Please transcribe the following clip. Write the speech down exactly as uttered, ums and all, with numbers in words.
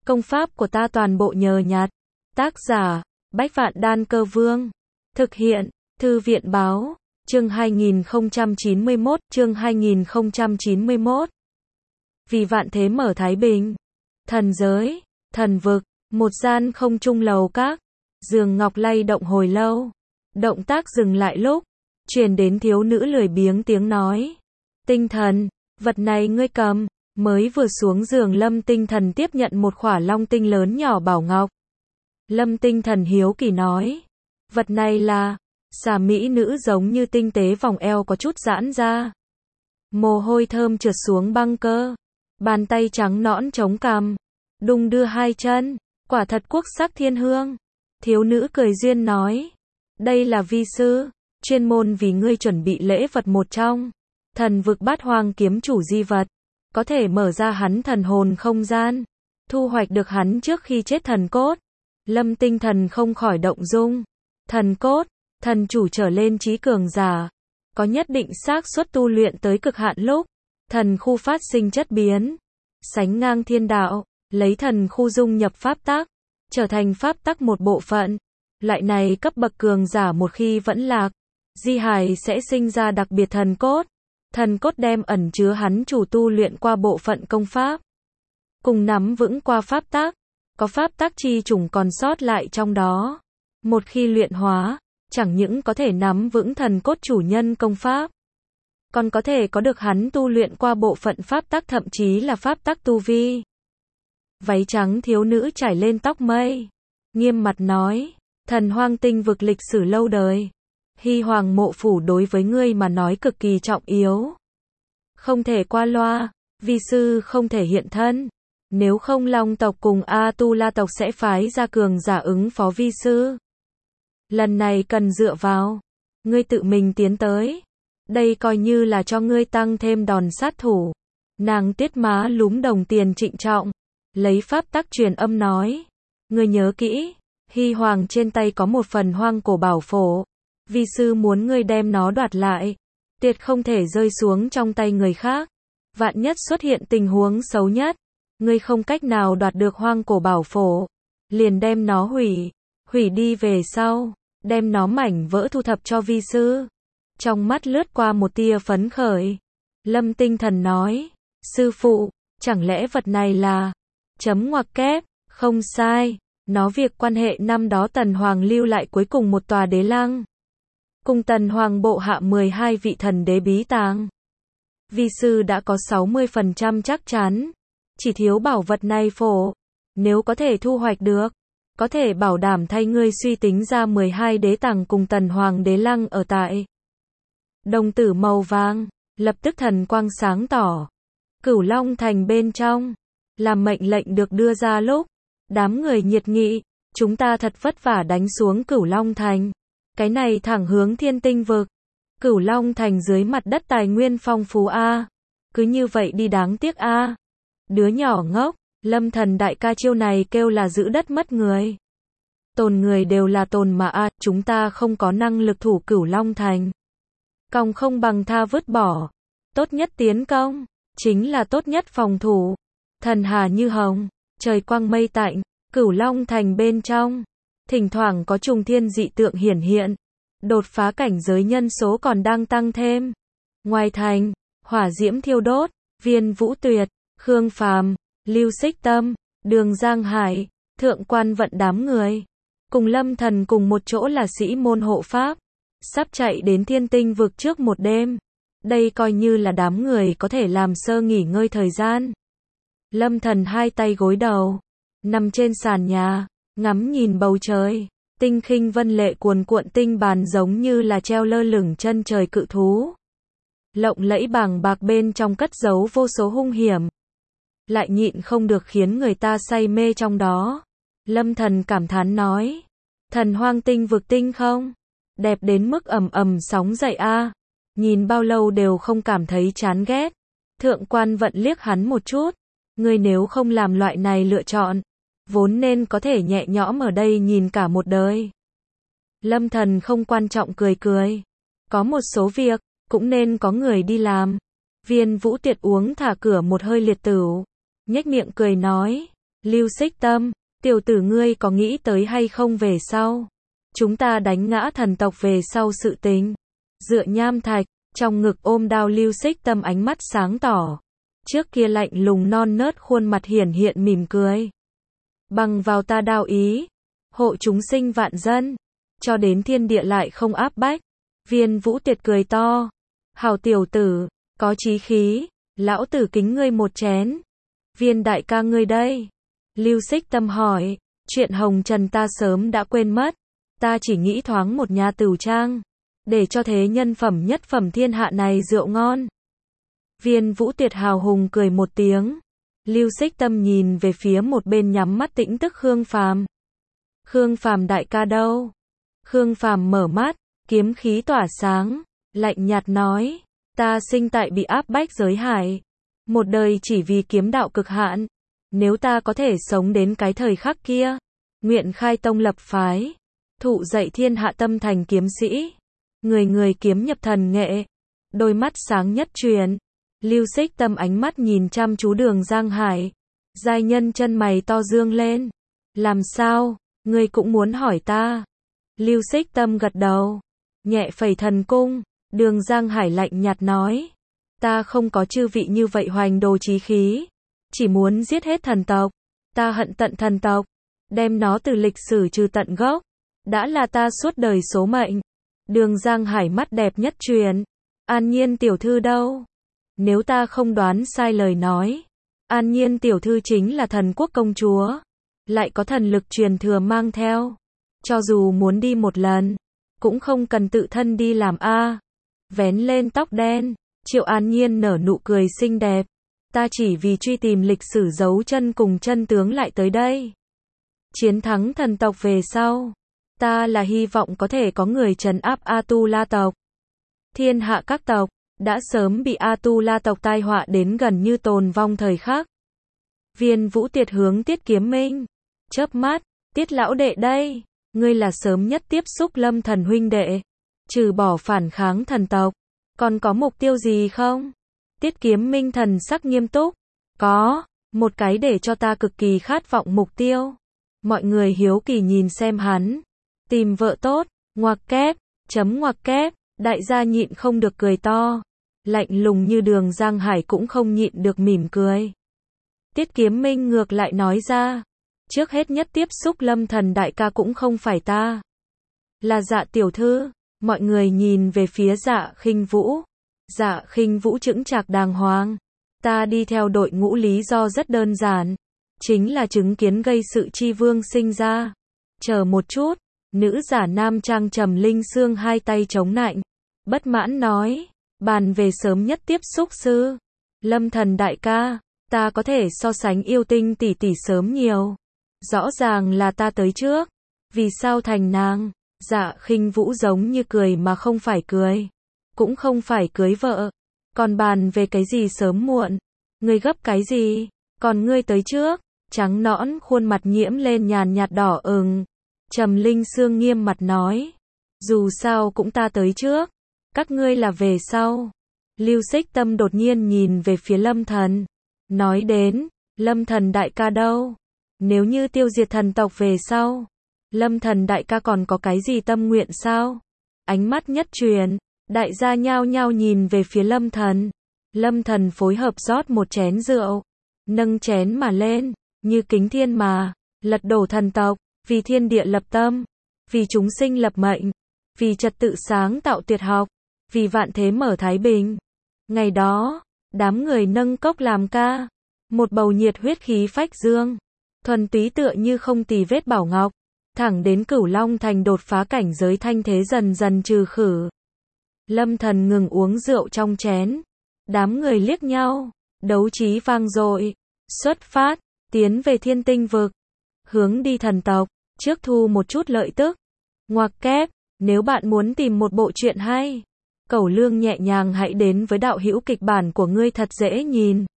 Công pháp của ta toàn bộ nhờ nhặt. Tác giả, Bách Vạn Đan Cơ Vương. Thực hiện, Thư viện Báo. Chương hai nghìn không trăm chín mươi mốt, chương hai nghìn không trăm chín mươi mốt. Vì vạn thế mở Thái Bình. Thần giới, thần vực, một gian không trung lầu các. Giường ngọc lay động hồi lâu. Động tác dừng lại lúc, truyền đến thiếu nữ lười biếng tiếng nói. Tinh thần, vật này ngươi cầm. Mới vừa xuống giường Lâm Tinh Thần tiếp nhận một khỏa long tinh lớn nhỏ bảo ngọc. Lâm Tinh Thần hiếu kỳ nói. Vật này là, xà mỹ nữ giống như tinh tế vòng eo có chút giãn ra. Mồ hôi thơm trượt xuống băng cơ. Bàn tay trắng nõn chống cằm. Đung đưa hai chân. Quả thật quốc sắc thiên hương. Thiếu nữ cười duyên nói. Đây là vi sư. Chuyên môn vì ngươi chuẩn bị lễ vật một trong. Thần vực bát hoang kiếm chủ di vật. Có thể mở ra hắn thần hồn không gian. Thu hoạch được hắn trước khi chết thần cốt. Lâm Tinh Thần không khỏi động dung. Thần cốt, thần chủ trở lên trí cường giả. Có nhất định xác suất tu luyện tới cực hạn lúc. Thần khu phát sinh chất biến. Sánh ngang thiên đạo. Lấy thần khu dung nhập pháp tắc. Trở thành pháp tắc một bộ phận. Loại này cấp bậc cường giả một khi vẫn lạc. Di hài sẽ sinh ra đặc biệt thần cốt. Thần cốt đem ẩn chứa hắn chủ tu luyện qua bộ phận công pháp. Cùng nắm vững qua pháp tắc. Có pháp tắc chi chủng còn sót lại trong đó. Một khi luyện hóa, chẳng những có thể nắm vững thần cốt chủ nhân công pháp. Còn có thể có được hắn tu luyện qua bộ phận pháp tắc thậm chí là pháp tắc tu vi. Váy trắng thiếu nữ trải lên tóc mây. Nghiêm mặt nói. Thần hoang tinh vực lịch sử lâu đời. Hy Hoàng mộ phủ đối với ngươi mà nói cực kỳ trọng yếu. Không thể qua loa, vi sư không thể hiện thân. Nếu không Long tộc cùng A-tu-la tộc sẽ phái ra cường giả ứng phó vi sư. Lần này cần dựa vào. Ngươi tự mình tiến tới. Đây coi như là cho ngươi tăng thêm đòn sát thủ. Nàng Tiết Má lúm đồng tiền trịnh trọng. Lấy pháp tắc truyền âm nói. Ngươi nhớ kỹ. Hy Hoàng trên tay có một phần hoang cổ bảo phổ. Vi sư muốn ngươi đem nó đoạt lại. Tuyệt không thể rơi xuống trong tay người khác. Vạn nhất xuất hiện tình huống xấu nhất. Ngươi không cách nào đoạt được hoang cổ bảo phổ. Liền đem nó hủy. Hủy đi về sau. Đem nó mảnh vỡ thu thập cho vi sư. Trong mắt lướt qua một tia phấn khởi. Lâm Tinh Thần nói. Sư phụ, chẳng lẽ vật này là. Chấm ngoặc kép. Không sai. Nó việc quan hệ năm đó Tần Hoàng lưu lại cuối cùng một tòa đế lăng. Cùng Tần Hoàng bộ hạ mười hai vị thần đế bí tàng. Vi sư đã có sáu mươi phần trăm chắc chắn. Chỉ thiếu bảo vật này phổ. Nếu có thể thu hoạch được. Có thể bảo đảm thay ngươi suy tính ra mười hai đế tàng cùng Tần Hoàng đế lăng ở tại. Đồng tử màu vàng. Lập tức thần quang sáng tỏ. Cửu Long thành bên trong. Làm mệnh lệnh được đưa ra lúc. Đám người nhiệt nghị. Chúng ta thật vất vả đánh xuống Cửu Long thành. Cái này thẳng hướng thiên tinh vực. Cửu Long thành dưới mặt đất tài nguyên phong phú a. Cứ như vậy đi đáng tiếc a. Đứa nhỏ ngốc, Lâm Thần đại ca chiêu này kêu là giữ đất mất người. Tồn người đều là tồn mà a, chúng ta không có năng lực thủ Cửu Long thành. Còng không bằng tha vứt bỏ. Tốt nhất tiến công, chính là tốt nhất phòng thủ. Thần hà như hồng, trời quang mây tạnh, Cửu Long thành bên trong. Thỉnh thoảng có trùng thiên dị tượng hiển hiện. Đột phá cảnh giới nhân số còn đang tăng thêm. Ngoài thành, hỏa diễm thiêu đốt, Viên Vũ Tuyệt, Khương Phàm, Lưu Xích Tâm, Đường Giang Hải, Thượng Quan Vận đám người. Cùng Lâm Thần cùng một chỗ là sĩ môn hộ pháp. Sắp chạy đến thiên tinh vực trước một đêm. Đây coi như là đám người có thể làm sơ nghỉ ngơi thời gian. Lâm Thần hai tay gối đầu. Nằm trên sàn nhà. Ngắm nhìn bầu trời, tinh khinh vân lệ cuồn cuộn tinh bàn giống như là treo lơ lửng chân trời cự thú. Lộng lẫy bàng bạc bên trong cất giấu vô số hung hiểm. Lại nhịn không được khiến người ta say mê trong đó. Lâm Thần cảm thán nói. Thần hoang tinh vực tinh không? Đẹp đến mức ầm ầm sóng dậy a. Nhìn bao lâu đều không cảm thấy chán ghét. Thượng Quan Vận liếc hắn một chút. Ngươi nếu không làm loại này lựa chọn. Vốn nên có thể nhẹ nhõm ở đây nhìn cả một đời. Lâm Thần không quan trọng cười cười. Có một số việc, cũng nên có người đi làm. Viên Vũ Tuyệt uống thả cửa một hơi liệt tửu. Nhếch miệng cười nói. Lưu Xích Tâm, tiểu tử ngươi có nghĩ tới hay không về sau? Chúng ta đánh ngã thần tộc về sau sự tình. Dựa nham thạch, trong ngực ôm đao Lưu Xích Tâm ánh mắt sáng tỏ. Trước kia lạnh lùng non nớt khuôn mặt hiển hiện mỉm cười. Bằng vào ta đao ý, hộ chúng sinh vạn dân, cho đến thiên địa lại không áp bách. Viên Vũ Tiệt cười to. Hảo tiểu tử, có chí khí, lão tử kính ngươi một chén. Viên đại ca ngươi đây. Lưu Xích Tâm hỏi, chuyện hồng trần ta sớm đã quên mất. Ta chỉ nghĩ thoáng một nhà tửu trang, để cho thế nhân phẩm nhất phẩm thiên hạ này rượu ngon. Viên Vũ Tiệt hào hùng cười một tiếng. Lưu Xích Tâm nhìn về phía một bên nhắm mắt tĩnh tức Khương Phàm. Khương Phàm đại ca đâu? Khương Phàm mở mắt, kiếm khí tỏa sáng, lạnh nhạt nói, ta sinh tại bị áp bách giới hải, một đời chỉ vì kiếm đạo cực hạn. Nếu ta có thể sống đến cái thời khắc kia, nguyện khai tông lập phái, thụ dạy thiên hạ tâm thành kiếm sĩ, người người kiếm nhập thần nghệ. Đôi mắt sáng nhất truyền. Lưu Xích Tâm ánh mắt nhìn chăm chú Đường Giang Hải. Giai nhân chân mày to dương lên. Làm sao, ngươi cũng muốn hỏi ta? Lưu Xích Tâm gật đầu, nhẹ phẩy thần cung. Đường Giang Hải lạnh nhạt nói, ta không có chư vị như vậy hoành đồ chí khí, chỉ muốn giết hết thần tộc. Ta hận tận thần tộc, đem nó từ lịch sử trừ tận gốc, đã là ta suốt đời số mệnh. Đường Giang Hải mắt đẹp nhất truyền. An Nhiên tiểu thư đâu? Nếu ta không đoán sai lời nói, An Nhiên tiểu thư chính là thần quốc công chúa, lại có thần lực truyền thừa mang theo. Cho dù muốn đi một lần, cũng không cần tự thân đi làm a. Vén lên tóc đen, Triệu An Nhiên nở nụ cười xinh đẹp. Ta chỉ vì truy tìm lịch sử dấu chân cùng chân tướng lại tới đây. Chiến thắng thần tộc về sau, ta là hy vọng có thể có người trấn áp A-tu-la tộc. Thiên hạ các tộc đã sớm bị A-tu-la tộc tai họa đến gần như tồn vong thời khắc. Viên Vũ Tiệt hướng Tiết Kiếm Minh chớp mắt, Tiết lão đệ đây, ngươi là sớm nhất tiếp xúc Lâm Thần huynh đệ, trừ bỏ phản kháng thần tộc, còn có mục tiêu gì không? Tiết Kiếm Minh thần sắc nghiêm túc, có, một cái để cho ta cực kỳ khát vọng mục tiêu. Mọi người hiếu kỳ nhìn xem hắn, tìm vợ tốt, ngoặc kép, chấm ngoặc kép, đại gia nhịn không được cười to, lạnh lùng như Đường Giang Hải cũng không nhịn được mỉm cười. Tiết Kiếm Minh ngược lại nói ra, trước hết nhất tiếp xúc Lâm Thần đại ca cũng không phải ta, là Dạ tiểu thư. Mọi người nhìn về phía Dạ Khinh Vũ. Dạ Khinh Vũ chững chạc đàng hoàng, ta đi theo đội ngũ lý do rất đơn giản, chính là chứng kiến gây sự chi vương sinh ra. Chờ một chút, nữ giả nam trang Trầm Linh Sương hai tay chống nạnh, bất mãn nói, bàn về sớm nhất tiếp xúc sư, Lâm Thần đại ca, ta có thể so sánh yêu tinh tỷ tỷ sớm nhiều. Rõ ràng là ta tới trước, vì sao thành nàng? Dạ Khinh Vũ giống như cười mà không phải cười, cũng không phải cưới vợ, còn bàn về cái gì sớm muộn? Ngươi gấp cái gì? Còn ngươi tới trước. Trắng nõn khuôn mặt nhiễm lên nhàn nhạt đỏ ửng. Trầm Linh Sương nghiêm mặt nói, dù sao cũng ta tới trước, các ngươi là về sau. Lưu Xích Tâm đột nhiên nhìn về phía Lâm Thần, nói đến, Lâm Thần đại ca đâu? Nếu như tiêu diệt thần tộc về sau, Lâm Thần đại ca còn có cái gì tâm nguyện sao? Ánh mắt nhất truyền, đại gia nhao nhao nhìn về phía Lâm Thần. Lâm Thần phối hợp rót một chén rượu, nâng chén mà lên, như kính thiên mà, lật đổ thần tộc, vì thiên địa lập tâm, vì chúng sinh lập mệnh, vì trật tự sáng tạo tuyệt học, vì vạn thế mở thái bình. Ngày đó, đám người nâng cốc làm ca, một bầu nhiệt huyết khí phách dương, thuần túy tựa như không tì vết bảo ngọc, thẳng đến Cửu Long Thành đột phá cảnh giới thanh thế dần dần trừ khử. Lâm Thần ngừng uống rượu trong chén, đám người liếc nhau, đấu trí vang dội, xuất phát, tiến về Thiên Tinh vực, hướng đi thần tộc, trước thu một chút lợi tức. Ngoặc kép, nếu bạn muốn tìm một bộ truyện hay, Cẩu Lương nhẹ nhàng hãy đến với đạo hữu kịch bản của ngươi thật dễ nhìn.